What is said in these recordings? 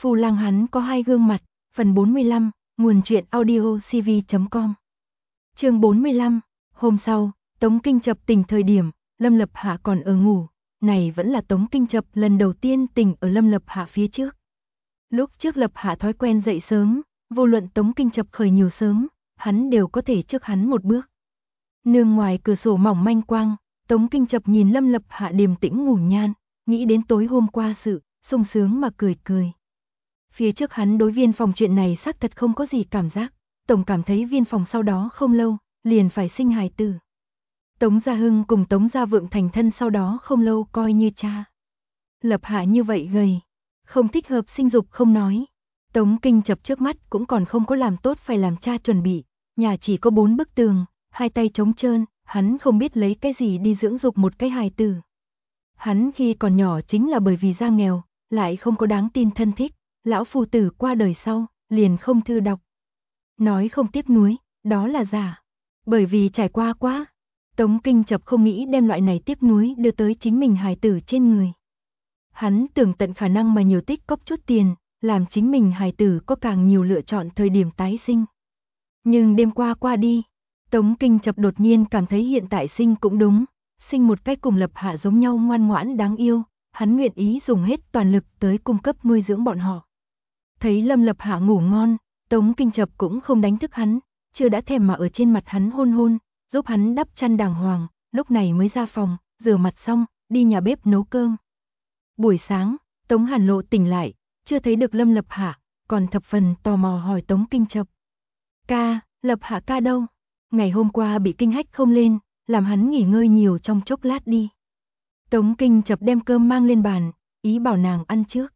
Phu lang hắn có hai gương mặt, phần 45, nguồn truyện audio cv.com. Chương 45, hôm sau, Tống Kinh Chập tỉnh thời điểm, Lâm Lập Hạ còn ở ngủ, này vẫn là Tống Kinh Chập lần đầu tiên tỉnh ở Lâm Lập Hạ phía trước. Lúc trước Lập Hạ thói quen dậy sớm, vô luận Tống Kinh Chập khởi nhiều sớm, hắn đều có thể trước hắn một bước. Nương ngoài cửa sổ mỏng manh quang, Tống Kinh Chập nhìn Lâm Lập Hạ điềm tĩnh ngủ nhan, nghĩ đến tối hôm qua sự, sung sướng mà cười cười. Phía trước hắn đối Viên Phòng chuyện này xác thật không có gì cảm giác, tổng cảm thấy Viên Phòng sau đó không lâu, liền phải sinh hài tử. Tống Gia Hưng cùng Tống Gia Vượng thành thân sau đó không lâu coi như cha. Lập Hạ như vậy gầy, không thích hợp sinh dục không nói. Tống Kinh Chập trước mắt cũng còn không có làm tốt phải làm cha chuẩn bị, nhà chỉ có 4 bức tường, hai tay trống trơn, hắn không biết lấy cái gì đi dưỡng dục một cái hài tử. Hắn khi còn nhỏ chính là bởi vì gia nghèo, lại không có đáng tin thân thích, lão phu tử qua đời sau, liền không thư đọc. Nói không tiếc nuối, đó là giả. Bởi vì trải qua quá, Tống Kinh Chập không nghĩ đem loại này tiếc nuối đưa tới chính mình hài tử trên người. Hắn tưởng tận khả năng mà nhiều tích cóp chút tiền, làm chính mình hài tử có càng nhiều lựa chọn thời điểm tái sinh. Nhưng đêm qua qua đi, Tống Kinh Chập đột nhiên cảm thấy hiện tại sinh cũng đúng, sinh một cách cùng Lập Hạ giống nhau ngoan ngoãn đáng yêu, hắn nguyện ý dùng hết toàn lực tới cung cấp nuôi dưỡng bọn họ. Thấy Lâm Lập Hạ ngủ ngon, Tống Kinh Chập cũng không đánh thức hắn, chưa đã thèm mà ở trên mặt hắn hôn hôn, giúp hắn đắp chăn đàng hoàng, lúc này mới ra phòng, rửa mặt xong, đi nhà bếp nấu cơm. Buổi sáng, Tống Hàn Lộ tỉnh lại, chưa thấy được Lâm Lập Hạ, còn thập phần tò mò hỏi Tống Kinh Chập. Ca, Lập Hạ ca đâu? Ngày hôm qua bị kinh hách không lên, làm hắn nghỉ ngơi nhiều trong chốc lát đi. Tống Kinh Chập đem cơm mang lên bàn, ý bảo nàng ăn trước.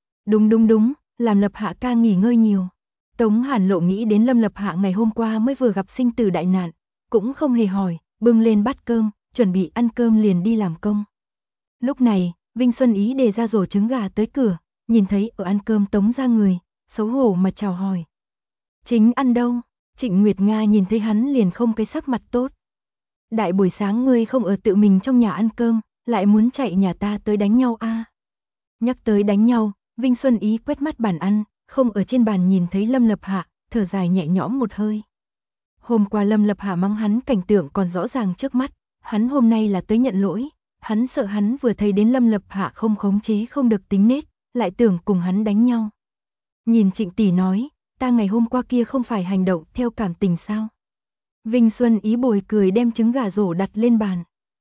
Đúng, làm Lập Hạ ca nghỉ ngơi nhiều. Tống Hàn Lộ nghĩ đến Lâm Lập Hạ ngày hôm qua mới vừa gặp sinh tử đại nạn, cũng không hề hỏi, bưng lên bát cơm, chuẩn bị ăn cơm liền đi làm công. Lúc này, Vinh Xuân Ý đề ra rổ trứng gà tới cửa, nhìn thấy ở ăn cơm Tống ra người, xấu hổ mà chào hỏi. Chính ăn đâu? Trịnh Nguyệt Nga nhìn thấy hắn liền không cái sắc mặt tốt. Đại buổi sáng ngươi không ở tự mình trong nhà ăn cơm, lại muốn chạy nhà ta tới đánh nhau a? Nhắc tới đánh nhau, Vinh Xuân Ý quét mắt bàn ăn, không ở trên bàn nhìn thấy Lâm Lập Hạ, thở dài nhẹ nhõm một hơi. Hôm qua Lâm Lập Hạ mắng hắn cảnh tượng còn rõ ràng trước mắt, hắn hôm nay là tới nhận lỗi, hắn sợ hắn vừa thấy đến Lâm Lập Hạ không khống chế không được tính nết, lại tưởng cùng hắn đánh nhau. Nhìn Trịnh tỷ nói, ta ngày hôm qua kia không phải hành động theo cảm tình sao? Vinh Xuân Ý bồi cười đem trứng gà rổ đặt lên bàn.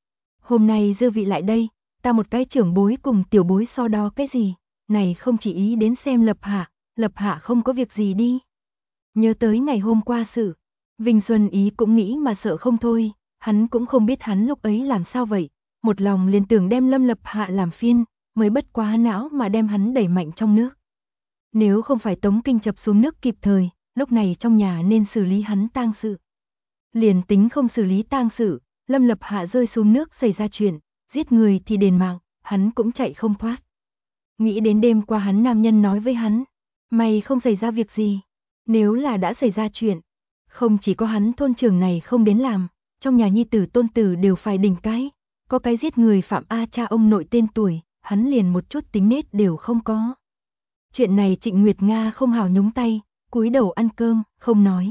Hôm nay dư vị lại đây, ta một cái trưởng bối cùng tiểu bối so đo cái gì, này không chỉ ý đến xem Lập Hạ không có việc gì đi. Nhớ tới ngày hôm qua sự, Vinh Xuân Ý cũng nghĩ mà sợ không thôi, hắn cũng không biết hắn lúc ấy làm sao vậy, một lòng liền tưởng đem Lâm Lập Hạ làm phiên, mới bất quá não mà đem hắn đẩy mạnh trong nước. Nếu không phải Tống Kinh Chập xuống nước kịp thời, lúc này trong nhà nên xử lý hắn tang sự. Liền tính không xử lý tang sự, Lâm Lập Hạ rơi xuống nước xảy ra chuyện, giết người thì đền mạng, hắn cũng chạy không thoát. Nghĩ đến đêm qua hắn nam nhân nói với hắn, mày không xảy ra việc gì, nếu là đã xảy ra chuyện, không chỉ có hắn thôn trưởng này không đến làm, trong nhà nhi tử tôn tử đều phải đỉnh cái, có cái giết người phạm A cha ông nội tên tuổi, hắn liền một chút tính nết đều không có. Chuyện này Trịnh Nguyệt Nga không hào nhúng tay, cúi đầu ăn cơm, không nói.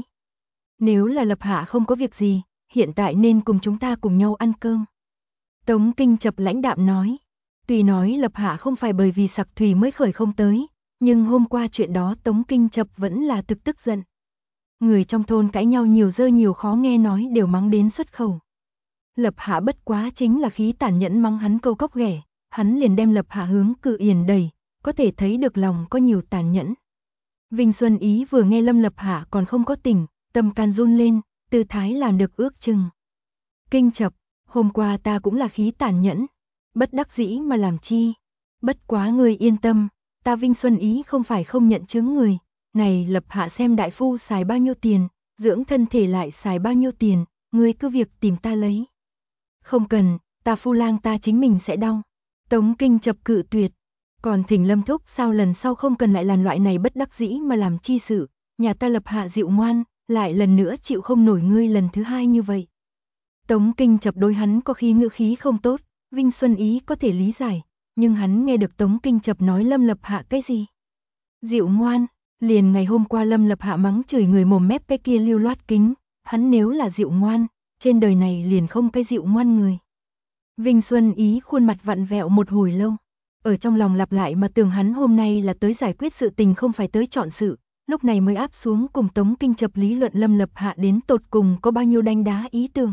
Nếu là Lập Hạ không có việc gì, hiện tại nên cùng chúng ta cùng nhau ăn cơm. Tống Kinh Chập lãnh đạm nói, tuy nói Lập Hạ không phải bởi vì sặc thủy mới khởi không tới, nhưng hôm qua chuyện đó Tống Kinh Chập vẫn là thực tức giận. Người trong thôn cãi nhau nhiều dơ nhiều khó nghe nói đều mắng đến xuất khẩu. Lập Hạ bất quá chính là khí tàn nhẫn mắng hắn câu cóc ghẻ, hắn liền đem Lập Hạ hướng Cự Yển đẩy, có thể thấy được lòng có nhiều tàn nhẫn. Vinh Xuân Ý vừa nghe Lâm Lập Hạ còn không có tỉnh, tâm can run lên, tư thái làm được ước chừng. Kinh Chập, hôm qua ta cũng là khí tàn nhẫn, bất đắc dĩ mà làm chi. Bất quá người yên tâm, ta Vinh Xuân Ý không phải không nhận chứng người, này Lập Hạ xem đại phu xài bao nhiêu tiền, dưỡng thân thể lại xài bao nhiêu tiền, ngươi cứ việc tìm ta lấy. Không cần, ta phu lang ta chính mình sẽ đau. Tống Kinh Chập cự tuyệt, còn thỉnh Lâm thúc sao lần sau không cần lại làm loại này bất đắc dĩ mà làm chi sự, nhà ta Lập Hạ dịu ngoan, lại lần nữa chịu không nổi ngươi lần thứ hai như vậy. Tống Kinh Chập đối hắn có khi ngữ khí không tốt, Vinh Xuân Ý có thể lý giải, nhưng hắn nghe được Tống Kinh Chập nói Lâm Lập Hạ cái gì? Dịu ngoan, liền ngày hôm qua Lâm Lập Hạ mắng chửi người mồm mép cái kia lưu loát kính, hắn nếu là dịu ngoan, trên đời này liền không cái dịu ngoan người. Vinh Xuân Ý khuôn mặt vặn vẹo một hồi lâu, ở trong lòng lặp lại mà tưởng hắn hôm nay là tới giải quyết sự tình không phải tới chọn sự, lúc này mới áp xuống cùng Tống Kinh Chập lý luận Lâm Lập Hạ đến tột cùng có bao nhiêu đanh đá ý tưởng.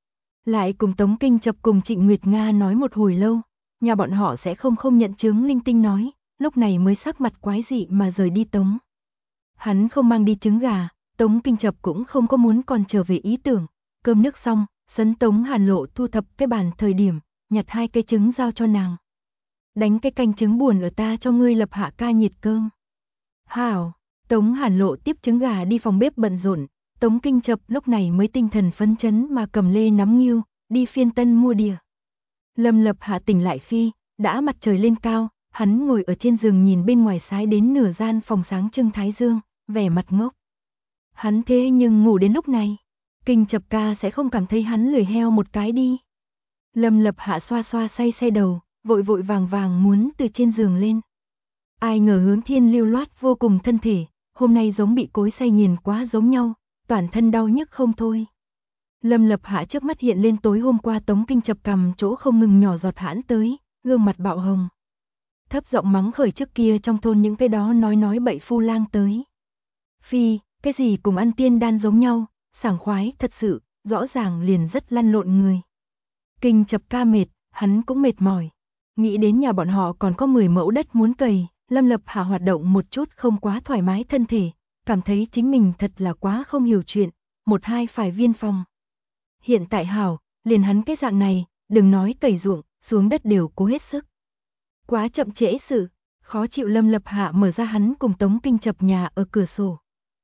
Lại cùng Tống Kinh Chập cùng Trịnh Nguyệt Nga nói một hồi lâu, nhà bọn họ sẽ không nhận chứng linh tinh nói, lúc này mới sắc mặt quái dị mà rời đi Tống. Hắn không mang đi trứng gà, Tống Kinh Chập cũng không có muốn còn trở về ý tưởng, cơm nước xong, sấn Tống Hàn Lộ thu thập cái bàn thời điểm, nhặt 2 cái trứng giao cho nàng. Đánh cái canh trứng buồn ở ta cho ngươi Lập Hạ ca nhiệt cơm. Hảo, Tống Hàn Lộ tiếp trứng gà đi phòng bếp bận rộn, Tống Kinh Chập lúc này mới tinh thần phấn chấn mà cầm lê nắm nghiêu, đi phiên tân mua đìa. Lâm Lập Hạ tỉnh lại khi, đã mặt trời lên cao, hắn ngồi ở trên giường nhìn bên ngoài sái đến nửa gian phòng sáng trưng thái dương, vẻ mặt ngốc. Hắn thế nhưng ngủ đến lúc này, Kinh Chập ca sẽ không cảm thấy hắn lười heo một cái đi. Lâm Lập Hạ xoa xoa say đầu, vội vàng muốn từ trên giường lên. Ai ngờ Hướng Thiên lưu loát vô cùng thân thể, hôm nay giống bị cối xay nghiền quá giống nhau, toàn thân đau nhức không thôi. Lâm Lập Hạ trước mắt hiện lên tối hôm qua Tống Kinh Chập cầm chỗ không ngừng nhỏ giọt hãn tới, gương mặt bạo hồng. Thấp giọng mắng khởi trước kia trong thôn những cái đó nói bậy phu lang tới. Phi, cái gì cùng ăn tiên đan giống nhau, sảng khoái thật sự, rõ ràng liền rất lăn lộn người. Kinh Chập ca mệt, hắn cũng mệt mỏi. Nghĩ đến nhà bọn họ còn có 10 mẫu đất muốn cày, Lâm Lập Hạ hoạt động một chút không quá thoải mái thân thể, cảm thấy chính mình thật là quá không hiểu chuyện, một hai phải viên phòng. Hiện tại hảo, liền hắn cái dạng này, đừng nói cày ruộng, xuống đất đều cố hết sức. Quá chậm trễ sự, khó chịu Lâm Lập Hạ mở ra hắn cùng Tống Kinh Chập nhà ở cửa sổ.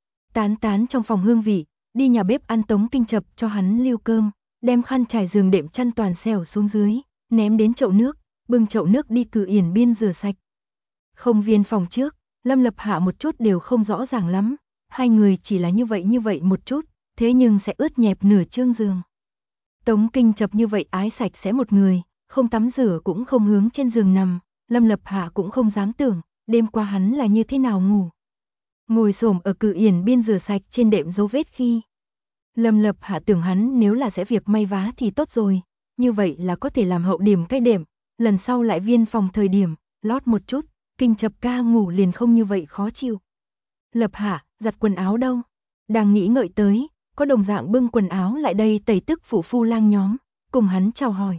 Tán trong phòng hương vị, đi nhà bếp ăn Tống Kinh Chập cho hắn lưu cơm, đem khăn trải giường đệm chăn toàn xẻo xuống dưới, ném đến chậu nước, bưng chậu nước đi Cử Yển biên rửa sạch. Không viên phòng trước, Lâm Lập Hạ một chút đều không rõ ràng lắm, hai người chỉ là như vậy một chút, thế nhưng sẽ ướt nhẹp nửa chương giường. Tống Kinh Chập như vậy ái sạch sẽ một người, không tắm rửa cũng không hướng trên giường nằm, Lâm Lập Hạ cũng không dám tưởng, đêm qua hắn là như thế nào ngủ. Ngồi xổm ở Cử Yển biên rửa sạch trên đệm dấu vết khi. Lâm Lập Hạ tưởng hắn nếu là sẽ việc may vá thì tốt rồi, như vậy là có thể làm hậu điểm cái đệm, lần sau lại viên phòng thời điểm, lót một chút, Kinh Chập ca ngủ liền không như vậy khó chịu. Lập Hạ, giặt quần áo đâu? Đang nghĩ ngợi tới, có đồng dạng bưng quần áo lại đây tẩy tức phủ phu lang nhóm, cùng hắn chào hỏi.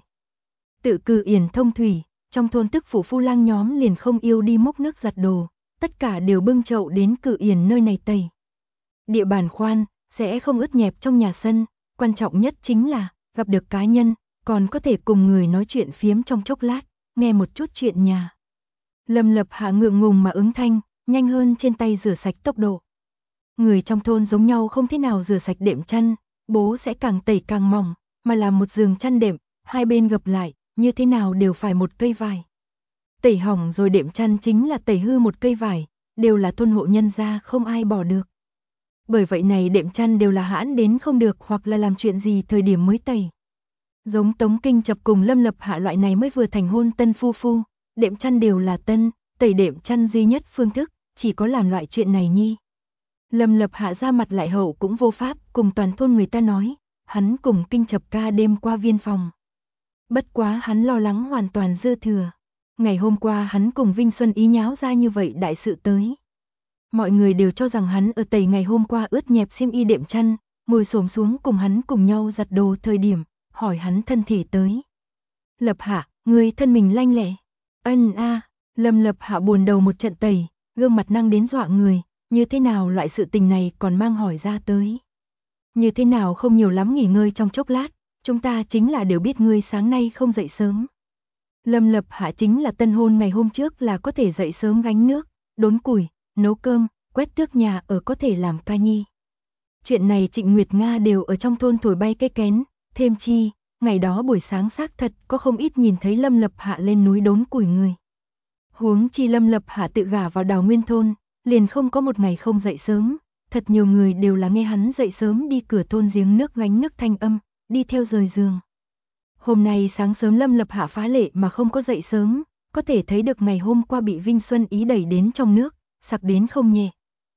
Tự Cử Yển thông thủy, trong thôn tức phủ phu lang nhóm liền không yêu đi múc nước giặt đồ, tất cả đều bưng chậu đến Cử Yển nơi này tẩy. Địa bàn khoan, sẽ không ướt nhẹp trong nhà sân, quan trọng nhất chính là gặp được cá nhân, còn có thể cùng người nói chuyện phiếm trong chốc lát, nghe một chút chuyện nhà. Lâm Lập Hạ ngượng ngùng mà ứng thanh, nhanh hơn trên tay rửa sạch tốc độ. Người trong thôn giống nhau không thế nào rửa sạch đệm chăn, bố sẽ càng tẩy càng mỏng, mà làm một giường chăn đệm, hai bên gập lại, như thế nào đều phải một cây vải. Tẩy hỏng rồi đệm chăn chính là tẩy hư một cây vải, đều là thôn hộ nhân gia không ai bỏ được. Bởi vậy này đệm chăn đều là hãn đến không được hoặc là làm chuyện gì thời điểm mới tẩy. Giống Tống Kinh Chập cùng Lâm Lập Hạ loại này mới vừa thành hôn tân phu, đệm chăn đều là tân, tẩy đệm chăn duy nhất phương thức, chỉ có làm loại chuyện này nhi. Lâm Lập Hạ ra mặt lại hậu cũng vô pháp, cùng toàn thôn người ta nói, hắn cùng Kinh Chập ca đêm qua viên phòng. Bất quá hắn lo lắng hoàn toàn dư thừa. Ngày hôm qua hắn cùng Vinh Xuân Ý nháo ra như vậy đại sự tới. Mọi người đều cho rằng hắn ở tẩy ngày hôm qua ướt nhẹp xiêm y đệm chăn, ngồi xổm xuống cùng hắn cùng nhau giặt đồ thời điểm, hỏi hắn thân thể tới. Lập Hạ, người thân mình lanh lẹ. Lâm Lập Hạ buồn đầu một trận tẩy, gương mặt năng đến dọa người, như thế nào loại sự tình này còn mang hỏi ra tới. Như thế nào không nhiều lắm nghỉ ngơi trong chốc lát, chúng ta chính là đều biết ngươi sáng nay không dậy sớm. Lâm Lập Hạ chính là tân hôn ngày hôm trước là có thể dậy sớm gánh nước, đốn củi, nấu cơm, quét tước nhà ở có thể làm ca nhi. Chuyện này Trịnh Nguyệt Nga đều ở trong thôn thổi bay cái kén, thêm chi, ngày đó buổi sáng xác thật có không ít nhìn thấy Lâm Lập Hạ lên núi đốn củi người. Huống chi Lâm Lập Hạ tự gả vào Đào Nguyên thôn, liền không có một ngày không dậy sớm, thật nhiều người đều là nghe hắn dậy sớm đi cửa thôn giếng nước gánh nước thanh âm, đi theo rời giường. Hôm nay sáng sớm Lâm Lập Hạ phá lệ mà không có dậy sớm, có thể thấy được ngày hôm qua bị Vinh Xuân Ý đẩy đến trong nước, sặc đến không nhẹ.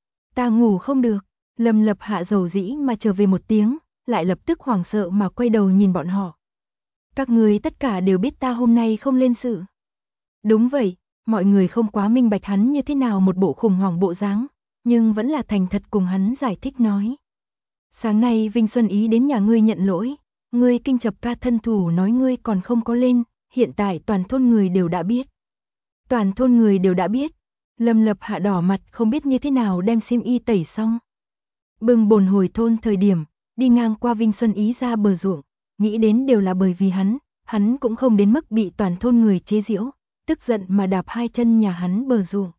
Ta ngủ không được, Lâm Lập Hạ dầu dĩ mà trở về một tiếng, lại lập tức hoảng sợ mà quay đầu nhìn bọn họ. Các người tất cả đều biết ta hôm nay không lên sự. Đúng vậy, mọi người không quá minh bạch hắn như thế nào một bộ khủng hoảng bộ dáng, nhưng vẫn là thành thật cùng hắn giải thích nói. Sáng nay Vinh Xuân Ý đến nhà ngươi nhận lỗi, ngươi kinh chập ca thân thủ nói ngươi còn không có lên, hiện tại toàn thôn người đều đã biết. Toàn thôn người đều đã biết. Lâm Lập Hạ đỏ mặt không biết như thế nào đem xiêm y tẩy xong. Bừng bồn hồi thôn thời điểm, đi ngang qua Vinh Xuân Ý ra bờ ruộng, nghĩ đến đều là bởi vì hắn cũng không đến mức bị toàn thôn người chế giễu, tức giận mà đạp hai chân nhà hắn bờ ruộng.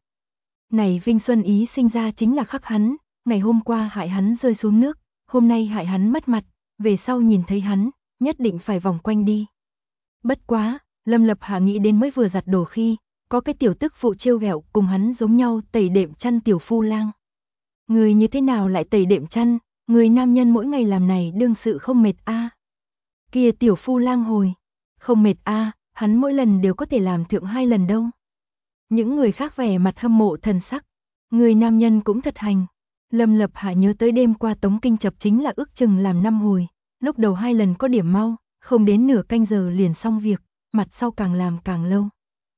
Này Vinh Xuân Ý sinh ra chính là khắc hắn, ngày hôm qua hại hắn rơi xuống nước, hôm nay hại hắn mất mặt, về sau nhìn thấy hắn, nhất định phải vòng quanh đi. Bất quá, Lâm Lập Hạ nghĩ đến mới vừa giặt đồ khi, có cái tiểu tức phụ trêu ghẹo cùng hắn giống nhau tẩy đệm chăn tiểu phu lang. Người như thế nào lại tẩy đệm chăn, người nam nhân mỗi ngày làm này đương sự không mệt a? Kia tiểu phu lang hồi, không mệt a, hắn mỗi lần đều có thể làm thượng 2 lần đâu. Những người khác vẻ mặt hâm mộ thần sắc, người nam nhân cũng thật hành. Lâm Lập Hạ nhớ tới đêm qua Tống Kinh Chập chính là ước chừng làm 5 hồi, lúc đầu 2 lần có điểm mau, không đến nửa canh giờ liền xong việc, mặt sau càng làm càng lâu.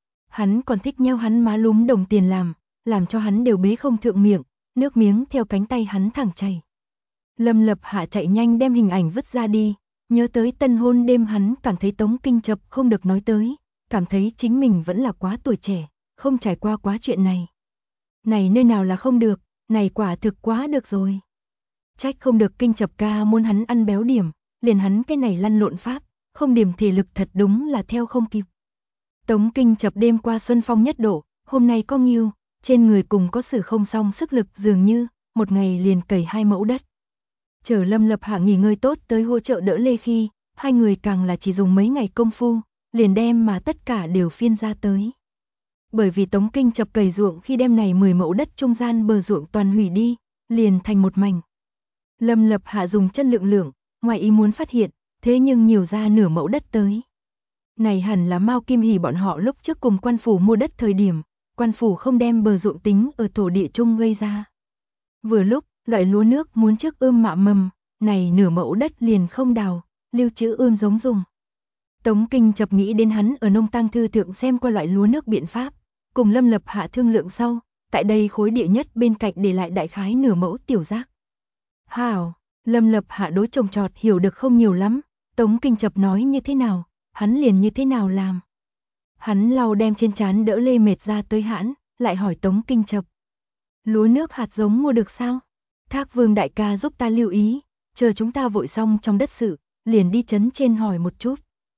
Hắn còn thích nheo hắn má lúm đồng tiền làm cho hắn đều bế không thượng miệng, nước miếng theo cánh tay hắn thẳng chảy. Lâm Lập Hạ chạy nhanh đem hình ảnh vứt ra đi, nhớ tới tân hôn đêm hắn cảm thấy Tống Kinh Chập không được nói tới, cảm thấy chính mình vẫn là quá tuổi trẻ, không trải qua quá chuyện này. Này nơi nào là không được, này quả thực quá được rồi. Trách không được Kinh Chập ca muốn hắn ăn béo điểm, liền hắn cái này lăn lộn pháp, không điểm thể lực thật đúng là theo không kịp. Tống Kinh Chập đêm qua xuân phong nhất độ, hôm nay có nghiêu, trên người cùng có sử không song sức lực dường như, một ngày liền cày 2 mẫu đất. Chờ Lâm Lập Hạ nghỉ ngơi tốt tới hỗ trợ đỡ Lê khi, hai người càng là chỉ dùng mấy ngày công phu, liền đem mà tất cả đều phiên ra tới. Bởi vì Tống Kinh Chập cày ruộng khi đem này 10 mẫu đất trung gian bờ ruộng toàn hủy đi, liền thành một mảnh. Lâm Lập Hạ dùng chân lượng, ngoài ý muốn phát hiện, thế nhưng nhiều ra nửa mẫu đất tới. Này hẳn là Mao Kim Hỉ bọn họ lúc trước cùng quan phủ mua đất thời điểm, quan phủ không đem bờ ruộng tính ở thổ địa chung gây ra. Vừa lúc, loại lúa nước muốn trước ươm mạ mầm, này nửa mẫu đất liền không đào, lưu trữ ươm giống dùng. Tống Kinh Chập nghĩ đến hắn ở nông tăng thư thượng xem qua loại lúa nước biện pháp, cùng Lâm Lập Hạ thương lượng sau, tại đây khối địa nhất bên cạnh để lại đại khái nửa mẫu tiểu giác. Hảo, Lâm Lập Hạ đối trồng trọt hiểu được không nhiều lắm, Tống Kinh Chập nói như thế nào, hắn liền như thế nào làm. Hắn lau đem trên trán đỡ Lê mệt ra tới hãn, lại hỏi Tống Kinh Chập. Lúa nước hạt giống mua được sao? Thác Vương đại ca giúp ta lưu ý, chờ chúng ta vội xong trong đất sự, liền đi trấn trên hỏi một chút.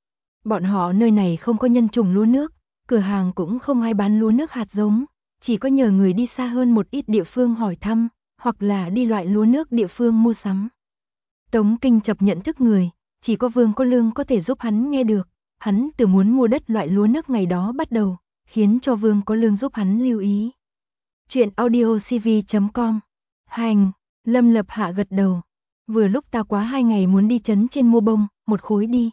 Bọn họ nơi này không có nhân trùng lúa nước, cửa hàng cũng không ai bán lúa nước hạt giống, chỉ có nhờ người đi xa hơn một ít địa phương hỏi thăm, hoặc là đi loại lúa nước địa phương mua sắm. Tống Kinh Chập nhận thức người, chỉ có Vương có lương có thể giúp hắn nghe được, hắn từ muốn mua đất loại lúa nước ngày đó bắt đầu, khiến cho Vương có lương giúp hắn lưu ý. Chuyện audiocv.com. Hành, Lâm Lập Hạ gật đầu. Vừa lúc ta quá 2 ngày muốn đi trấn trên mua bông, một khối đi.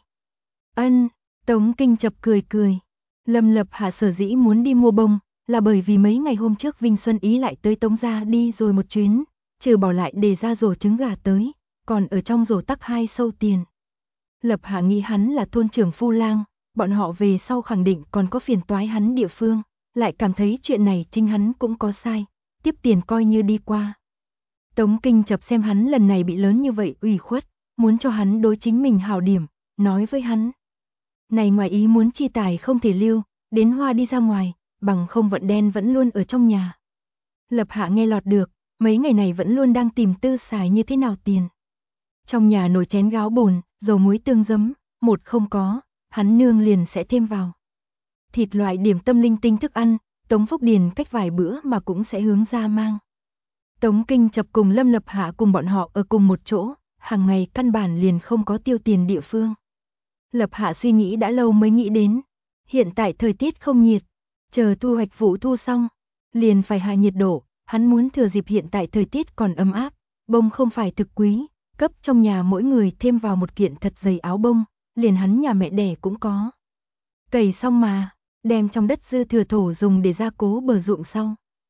Ân, Tống Kinh Chập cười cười. Lâm Lập Hạ sở dĩ muốn đi mua bông, là bởi vì mấy ngày hôm trước Vinh Xuân Ý lại tới Tống gia đi rồi một chuyến, trừ bỏ lại để ra rổ trứng gà tới, còn ở trong rổ tắc 2 sâu tiền. Lập Hạ nghĩ hắn là thôn trưởng phu lang, bọn họ về sau khẳng định còn có phiền toái hắn địa phương, lại cảm thấy chuyện này chính hắn cũng có sai, tiếp tiền coi như đi qua. Tống Kinh Chập xem hắn lần này bị lớn như vậy ủy khuất, muốn cho hắn đối chính mình hảo điểm, nói với hắn. Này ngoài ý muốn chi tài không thể lưu, đến hoa đi ra ngoài, bằng không vận đen vẫn luôn ở trong nhà. Lập Hạ nghe lọt được, mấy ngày này vẫn luôn đang tìm tư xài như thế nào tiền. Trong nhà nồi chén gáo bồn, dầu muối tương giấm, một không có, hắn nương liền sẽ thêm vào. Thịt loại điểm tâm linh tinh thức ăn, Tống Phúc Điền cách vài bữa mà cũng sẽ hướng ra mang. Tống Kinh Chập cùng Lâm Lập Hạ cùng bọn họ ở cùng một chỗ, hàng ngày căn bản liền không có tiêu tiền địa phương. Lập Hạ suy nghĩ đã lâu mới nghĩ đến, hiện tại thời tiết không nhiệt, chờ thu hoạch vụ thu xong, liền phải hạ nhiệt độ, hắn muốn thừa dịp hiện tại thời tiết còn ấm áp, bông không phải thực quý, cấp trong nhà mỗi người thêm vào một kiện thật dày áo bông, liền hắn nhà mẹ đẻ cũng có. Cày xong mà, đem trong đất dư thừa thổ dùng để gia cố bờ ruộng sau.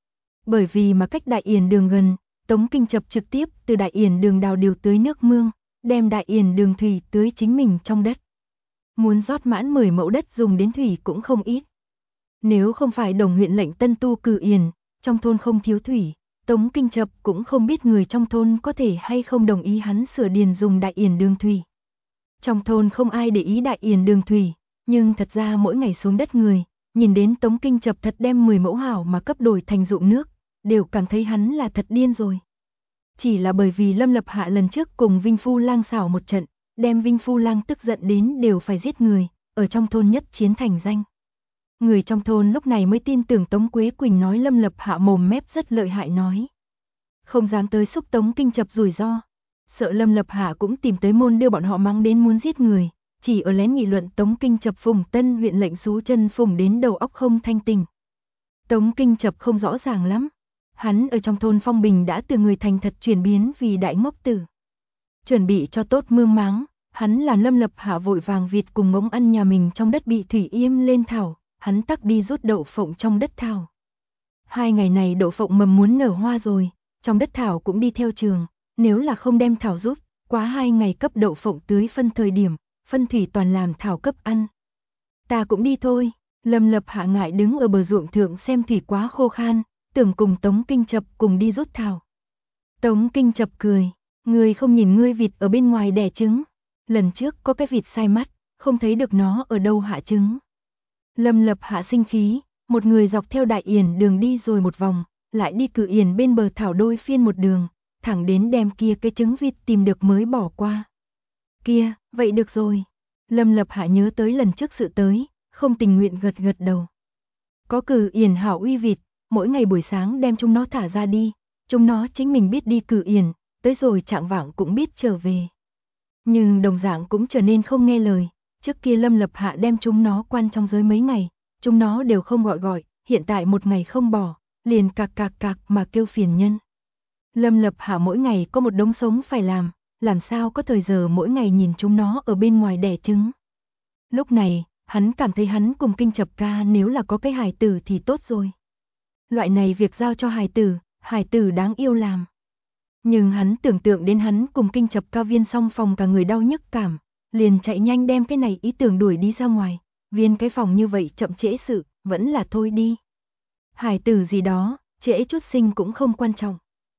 Bởi vì mà cách Đại Yển Đường gần, Tống Kinh Chập trực tiếp từ Đại Yển Đường đào điều tưới nước mương, đem Đại Yển Đường thủy tưới chính mình trong đất. Muốn rót mãn 10 mẫu đất dùng đến thủy cũng không ít. Nếu không phải Đồng huyện lệnh Tân Tu cử yển, trong thôn không thiếu thủy, Tống Kinh Chập cũng không biết người trong thôn có thể hay không đồng ý hắn sửa điền dùng Đại Yển Đường thủy. Trong thôn không ai để ý Đại Yển Đường thủy, nhưng thật ra mỗi ngày xuống đất người, nhìn đến Tống Kinh Chập thật đem 10 mẫu hảo mà cấp đổi thành ruộng nước, đều cảm thấy hắn là thật điên rồi. Chỉ là bởi vì Lâm Lập Hạ lần trước cùng Vinh Phu Lang xảo một trận, đem Vinh Phu Lang tức giận đến đều phải giết người, ở trong thôn nhất chiến thành danh. Người trong thôn lúc này mới tin tưởng Tống Quế Quỳnh nói Lâm Lập Hạ mồm mép rất lợi hại nói. Không dám tới xúc Tống Kinh Chập rủi ro, sợ Lâm Lập Hạ cũng tìm tới môn đưa bọn họ mắng đến muốn giết người, chỉ ở lén nghị luận Tống Kinh Chập phùng Tân huyện lệnh xú chân phùng đến đầu óc không thanh tình. Tống Kinh Chập không rõ ràng lắm. Hắn ở trong thôn Phong Bình đã từ người thành thật chuyển biến vì đại ngốc tử. Chuẩn bị cho tốt mương máng, hắn làm Lâm Lập Hạ vội vàng vịt cùng ngỗng ăn nhà mình trong đất bị thủy yêm lên thảo, hắn tắc đi rút đậu phộng trong đất thảo. 2 ngày này đậu phộng mầm muốn nở hoa rồi, trong đất thảo cũng đi theo trường, nếu là không đem thảo rút, quá 2 ngày cấp đậu phộng tưới phân thời điểm, phân thủy toàn làm thảo cấp ăn. Ta cũng đi thôi, Lâm Lập Hạ ngại đứng ở bờ ruộng thượng xem thủy quá khô khan, tưởng cùng Tống Kinh Chập cùng đi rút thảo. Tống Kinh Chập cười, ngươi không nhìn ngươi vịt ở bên ngoài đẻ trứng, lần trước có cái vịt sai mắt, không thấy được nó ở đâu hạ trứng. Lâm Lập Hạ sinh khí, một người dọc theo Đại Yển Đường đi rồi một vòng, lại đi Cử Yển bên bờ thảo đôi phiên một đường, thẳng đến đem kia cái trứng vịt tìm được mới bỏ qua. Kia, vậy được rồi. Lâm Lập Hạ nhớ tới lần trước sự tới, không tình nguyện gật gật đầu. Có Cử Yển hảo uy vịt, mỗi ngày buổi sáng đem chúng nó thả ra đi, chúng nó chính mình biết đi Cử Yển, tới rồi chạng vạng cũng biết trở về. Nhưng đồng dạng cũng trở nên không nghe lời, trước kia Lâm Lập Hạ đem chúng nó quan trong giới mấy ngày, chúng nó đều không gọi, hiện tại một ngày không bỏ, liền cạc mà kêu phiền nhân. Lâm Lập Hạ mỗi ngày có một đống sống phải làm sao có thời giờ mỗi ngày nhìn chúng nó ở bên ngoài đẻ trứng. Lúc này, hắn cảm thấy hắn cùng Kinh Chập ca nếu là có cái hài tử thì tốt rồi. Loại này việc giao cho hài tử đáng yêu làm. Nhưng hắn tưởng tượng đến hắn cùng Kinh Chập ca viên xong phòng cả người đau nhức cảm, liền chạy nhanh đem cái này ý tưởng đuổi đi ra ngoài, viên cái phòng như vậy chậm trễ sự, vẫn là thôi đi. Hài tử gì đó, trễ chút sinh cũng không quan trọng.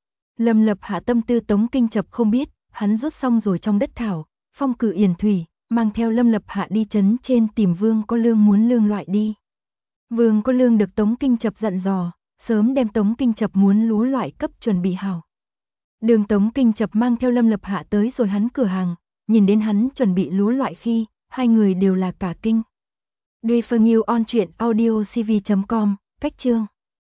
Lâm Lập Hạ tâm tư Tống Kinh Chập không biết, hắn rút xong rồi trong đất thảo, Phong Cử Yển thủy, mang theo Lâm Lập Hạ đi trấn trên tìm Vương Có Lương muốn lương loại đi. Vương Có Lương được Tống Kinh Chập dặn dò, sớm đem Tống Kinh Chập muốn lúa loại cấp chuẩn bị hảo. Đường Tống Kinh Chập mang theo Lâm Lập Hạ tới rồi hắn cửa hàng, nhìn đến hắn chuẩn bị lúa loại khi, hai người đều là cả kinh. Duy Phương Yêu on truyện audio cv.com, cách chương